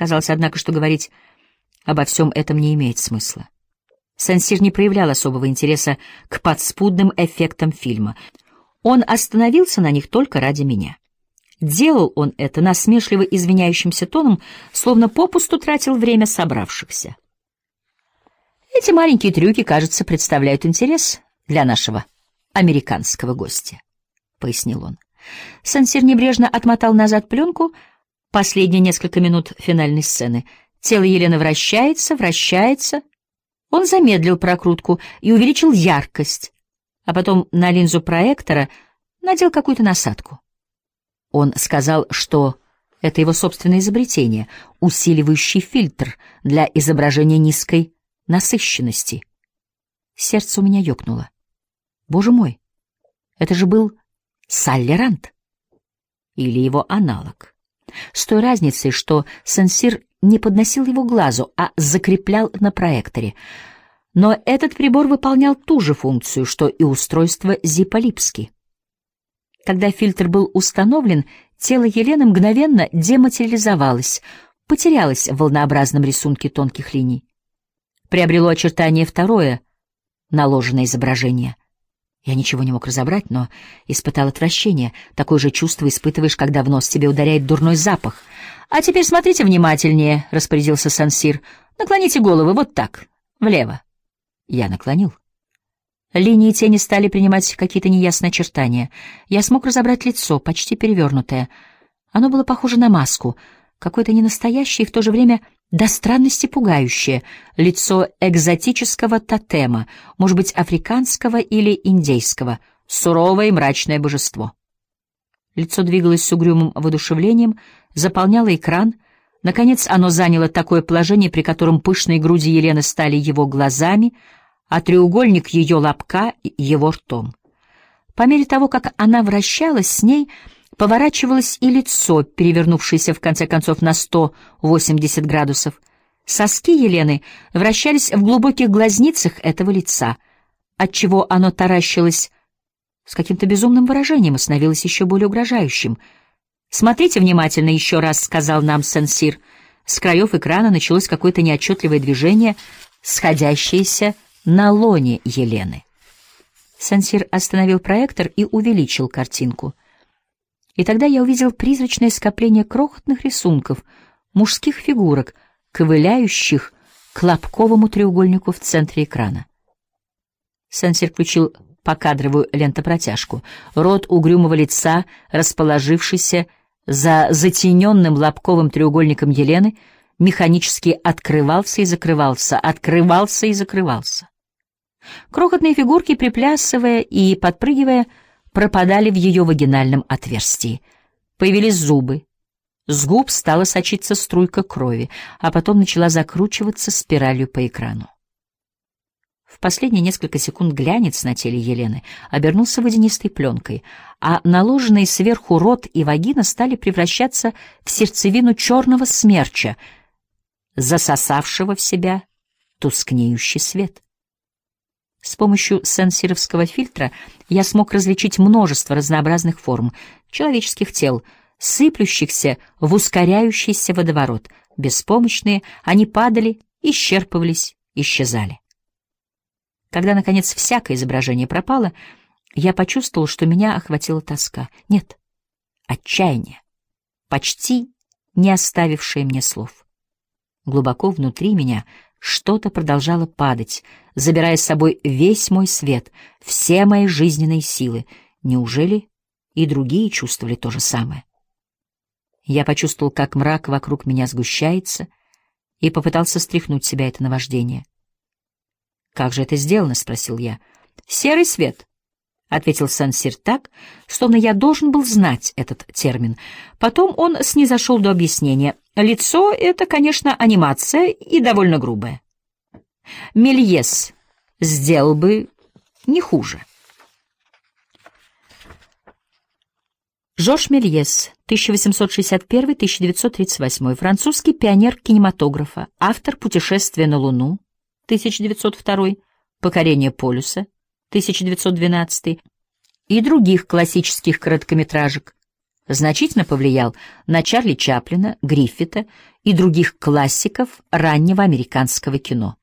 Казалось, однако, что говорить обо всем этом не имеет смысла. Сен-Сир не проявлял особого интереса к подспудным эффектам фильма. Он остановился на них только ради меня. Делал он это насмешливо извиняющимся тоном, словно попусту тратил время собравшихся. «Эти маленькие трюки, кажется, представляют интерес для нашего американского гостя», — пояснил он. Сен-Сир небрежно отмотал назад пленку, последние несколько минут финальной сцены. Тело Елены вращается, вращается. Он замедлил прокрутку и увеличил яркость, а потом на линзу проектора надел какую-то насадку. Он сказал, что это его собственное изобретение, усиливающий фильтр для изображения низкой насыщенности. Сердце у меня ёкнуло. Боже мой, это же был Салли Рант. Или его аналог. С той разницей, что Сен-Сир не подносил его к глазу, а закреплял на проекторе. Но этот прибор выполнял ту же функцию, что и устройство Зиппо-Липски. Когда фильтр был установлен, тело Елены мгновенно дематериализовалось, потерялось в волнообразном рисунке тонких линий. Приобрело очертание второе, наложенное изображение. Я ничего не мог разобрать, но испытал отвращение. Такое же чувство испытываешь, когда в нос тебе ударяет дурной запах. «А теперь смотрите внимательнее», — распорядился Сен-Сир. «Наклоните головы вот так, влево». Я наклонил. Линии тени стали принимать какие-то неясные очертания. Я смог разобрать лицо, почти перевернутое. Оно было похоже на маску, какое-то ненастоящее и в то же время до странности пугающее. Лицо экзотического тотема, может быть, африканского или индейского, суровое и мрачное божество. Лицо двигалось с угрюмым воодушевлением, заполняло экран. Наконец оно заняло такое положение, при котором пышные груди Елены стали его глазами, а треугольник ее лобка — его ртом. По мере того, как она вращалась, с ней поворачивалось и лицо, перевернувшееся в конце концов на 180 градусов. Соски Елены вращались в глубоких глазницах этого лица, отчего оно таращилось с каким-то безумным выражением и становилось еще более угрожающим. «Смотрите внимательно еще раз», — сказал нам Сен-Сир. С краев экрана началось какое-то неотчетливое движение, сходящееся на лоне Елены. Сен-Сир остановил проектор и увеличил картинку. И тогда я увидел призрачное скопление крохотных рисунков, мужских фигурок, ковыляющих к лобковому треугольнику в центре экрана. Сен-Сир включил покадровую лентопротяжку. Рот угрюмого лица, расположившийся за затененным лобковым треугольником Елены, механически открывался и закрывался, открывался и закрывался. Крохотные фигурки, приплясывая и подпрыгивая, пропадали в ее вагинальном отверстии. Появились зубы. С губ стала сочиться струйка крови, а потом начала закручиваться спиралью по экрану. В последние несколько секунд глянец на теле Елены обернулся водянистой пленкой, а наложенные сверху рот и вагина стали превращаться в сердцевину черного смерча, засосавшего в себя тускнеющий свет. С помощью сен-сировского фильтра я смог различить множество разнообразных форм человеческих тел, сыплющихся в ускоряющийся водоворот. Беспомощные, они падали, исчерпывались, исчезали. Когда, наконец, всякое изображение пропало, я почувствовал, что меня охватила тоска. Нет, отчаяние, почти не оставившее мне слов. Глубоко внутри меня что-то продолжало падать, забирая с собой весь мой свет, все мои жизненные силы. Неужели и другие чувствовали то же самое? Я почувствовал, как мрак вокруг меня сгущается, и попытался стряхнуть с себя это наваждение. «Как же это сделано?» — спросил я. «Серый свет», — ответил Сен-Сир так, словно я должен был знать этот термин. Потом он снизошел до объяснения. «Лицо — это, конечно, анимация и довольно грубая. Мельес сделал бы не хуже». Жорж Мельес, 1861-1938, французский пионер кинематографа, автор «Путешествия на Луну», 1902, «Покорение полюса», 1912, и других классических короткометражек. Значительно повлиял на Чарли Чаплина, Гриффита и других классиков раннего американского кино.